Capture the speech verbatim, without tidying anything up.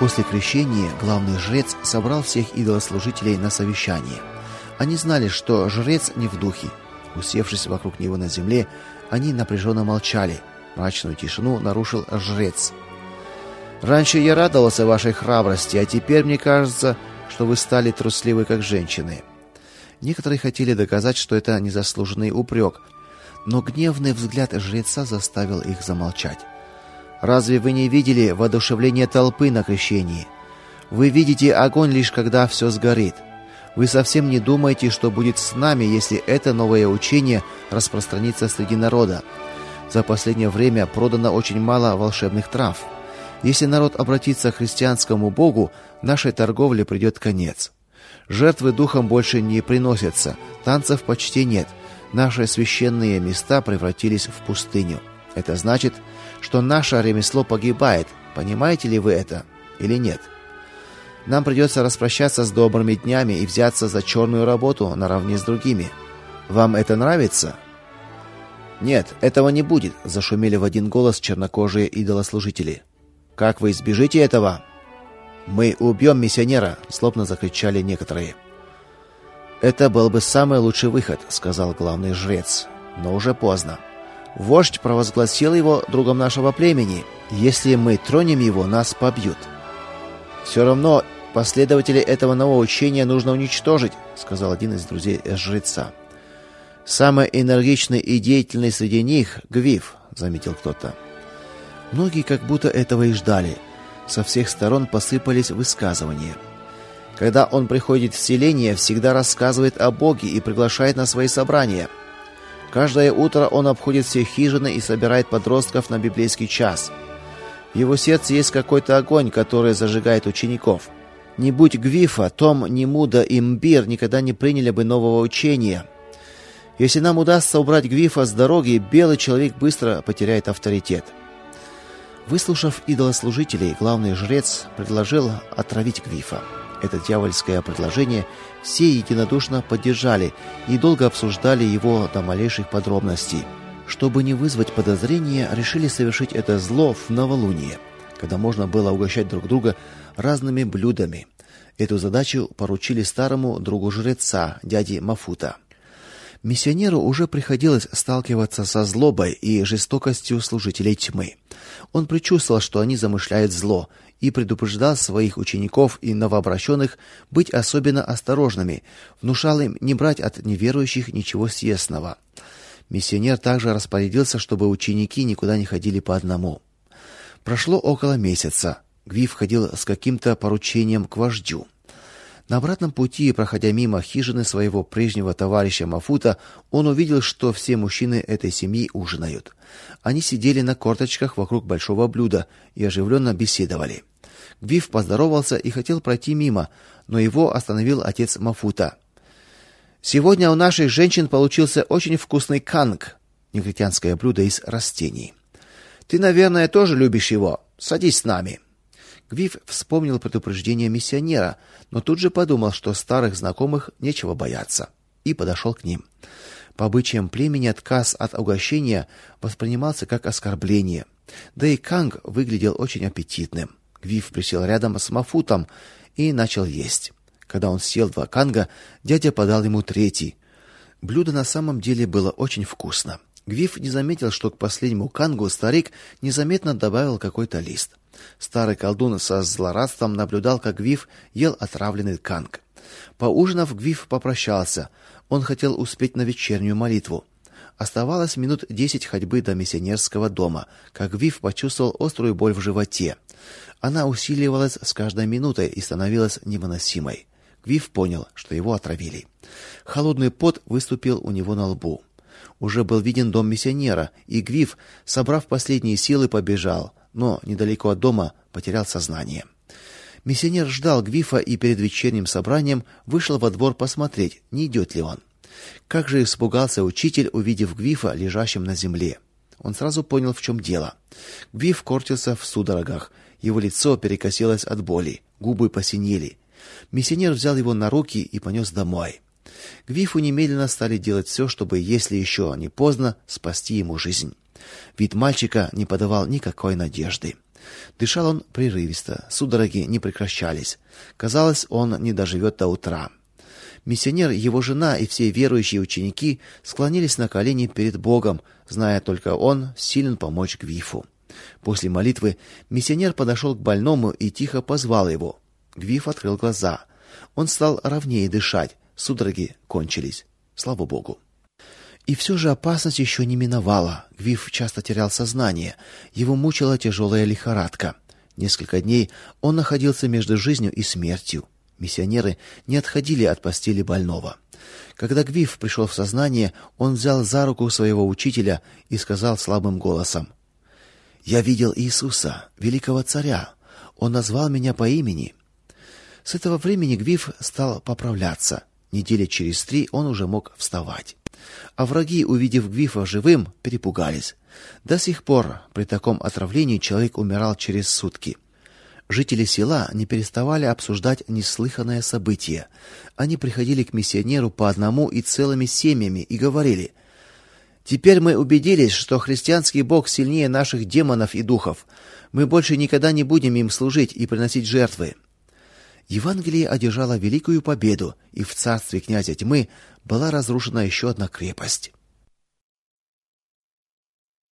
После крещения главный жрец собрал всех идолослужителей на совещание. Они знали, что жрец не в духе. Усевшись вокруг него на земле, они напряженно молчали. Мрачную тишину нарушил жрец. «Раньше я радовался вашей храбрости, а теперь мне кажется, что вы стали трусливы, как женщины». Некоторые хотели доказать, что это незаслуженный упрек, но гневный взгляд жреца заставил их замолчать. «Разве вы не видели воодушевление толпы на крещении? Вы видите огонь лишь когда все сгорит. Вы совсем не думаете, что будет с нами, если это новое учение распространится среди народа. За последнее время продано очень мало волшебных трав. Если народ обратится к христианскому Богу, нашей торговле придет конец. Жертвы духом больше не приносятся, танцев почти нет. Наши священные места превратились в пустыню. Это значит, что наше ремесло погибает. Понимаете ли вы это или нет? Нам придется распрощаться с добрыми днями и взяться за черную работу наравне с другими. Вам это нравится?» «Нет, этого не будет», — зашумели в один голос чернокожие идолослужители. «Как вы избежите этого?» «Мы убьем миссионера», — злобно закричали некоторые. «Это был бы самый лучший выход», — сказал главный жрец. «Но уже поздно. Вождь провозгласил его другом нашего племени. Если мы тронем его, нас побьют». «Все равно последователей этого нового учения нужно уничтожить», — сказал один из друзей жреца. «Самый энергичный и деятельный среди них — Гвиф», — заметил кто-то. Многие как будто этого и ждали. Со всех сторон посыпались высказывания. Когда он приходит в селение, всегда рассказывает о Боге и приглашает на свои собрания. Каждое утро он обходит все хижины и собирает подростков на библейский час. В его сердце есть какой-то огонь, который зажигает учеников. Не будь Гвифа, Том, Немуда и Мбир никогда не приняли бы нового учения. Если нам удастся убрать Гвифа с дороги, белый человек быстро потеряет авторитет. Выслушав идолослужителей, главный жрец предложил отравить Гвифа. Это дьявольское предложение все единодушно поддержали и долго обсуждали его до малейших подробностей. Чтобы не вызвать подозрения, решили совершить это зло в новолуние, когда можно было угощать друг друга разными блюдами. Эту задачу поручили старому другу жреца, дяде Мафута. Миссионеру уже приходилось сталкиваться со злобой и жестокостью служителей тьмы. Он предчувствовал, что они замышляют зло, и предупреждал своих учеников и новообращенных быть особенно осторожными, внушал им не брать от неверующих ничего съестного. Миссионер также распорядился, чтобы ученики никуда не ходили по одному. Прошло около месяца. Гвиф ходил с каким-то поручением к вождю. На обратном пути, проходя мимо хижины своего прежнего товарища Мафута, он увидел, что все мужчины этой семьи ужинают. Они сидели на корточках вокруг большого блюда и оживленно беседовали. Гвиф поздоровался и хотел пройти мимо, но его остановил отец Мафута. «Сегодня у наших женщин получился очень вкусный канг», негритянское блюдо из растений. «Ты, наверное, тоже любишь его. Садись с нами». Гвиф вспомнил предупреждение миссионера, но тут же подумал, что старых знакомых нечего бояться, и подошел к ним. По обычаям племени отказ от угощения воспринимался как оскорбление. Да и канг выглядел очень аппетитным. Гвиф присел рядом с Мафутом и начал есть. Когда он съел два канга, дядя подал ему третий. Блюдо на самом деле было очень вкусно. Гвиф не заметил, что к последнему кангу старик незаметно добавил какой-то лист. Старый колдун со злорадством наблюдал, как Гвиф ел отравленный канг. Поужинав, Гвиф попрощался. Он хотел успеть на вечернюю молитву. Оставалось минут десять ходьбы до миссионерского дома, как Гвиф почувствовал острую боль в животе. Она усиливалась с каждой минутой и становилась невыносимой. Гвиф понял, что его отравили. Холодный пот выступил у него на лбу. Уже был виден дом миссионера, и Гвиф, собрав последние силы, побежал, но недалеко от дома потерял сознание. Миссионер ждал Гвифа и перед вечерним собранием вышел во двор посмотреть, не идет ли он. Как же испугался учитель, увидев Гвифа лежащим на земле. Он сразу понял, в чем дело. Гвиф корчился в судорогах, его лицо перекосилось от боли, губы посинели. Миссионер взял его на руки и понес домой. Гвифу немедленно стали делать все, чтобы, если еще не поздно, спасти ему жизнь. Вид мальчика не подавал никакой надежды. Дышал он прерывисто, судороги не прекращались. Казалось, он не доживет до утра. Миссионер, его жена и все верующие ученики склонились на колени перед Богом, зная только он силен помочь Гвифу. После молитвы миссионер подошел к больному и тихо позвал его. Гвиф открыл глаза. Он стал ровнее дышать. Судороги кончились. Слава Богу. И все же опасность еще не миновала. Гвиф часто терял сознание. Его мучила тяжелая лихорадка. Несколько дней он находился между жизнью и смертью. Миссионеры не отходили от постели больного. Когда Гвиф пришел в сознание, он взял за руку своего учителя и сказал слабым голосом: «Я видел Иисуса, великого царя. Он назвал меня по имени». С этого времени Гвиф стал поправляться. Недели через три он уже мог вставать. А враги, увидев Гвифа живым, перепугались. До сих пор при таком отравлении человек умирал через сутки. Жители села не переставали обсуждать неслыханное событие. Они приходили к миссионеру по одному и целыми семьями и говорили: «Теперь мы убедились, что христианский Бог сильнее наших демонов и духов. Мы больше никогда не будем им служить и приносить жертвы». Евангелие одержало великую победу, и в царстве князя тьмы была разрушена еще одна крепость.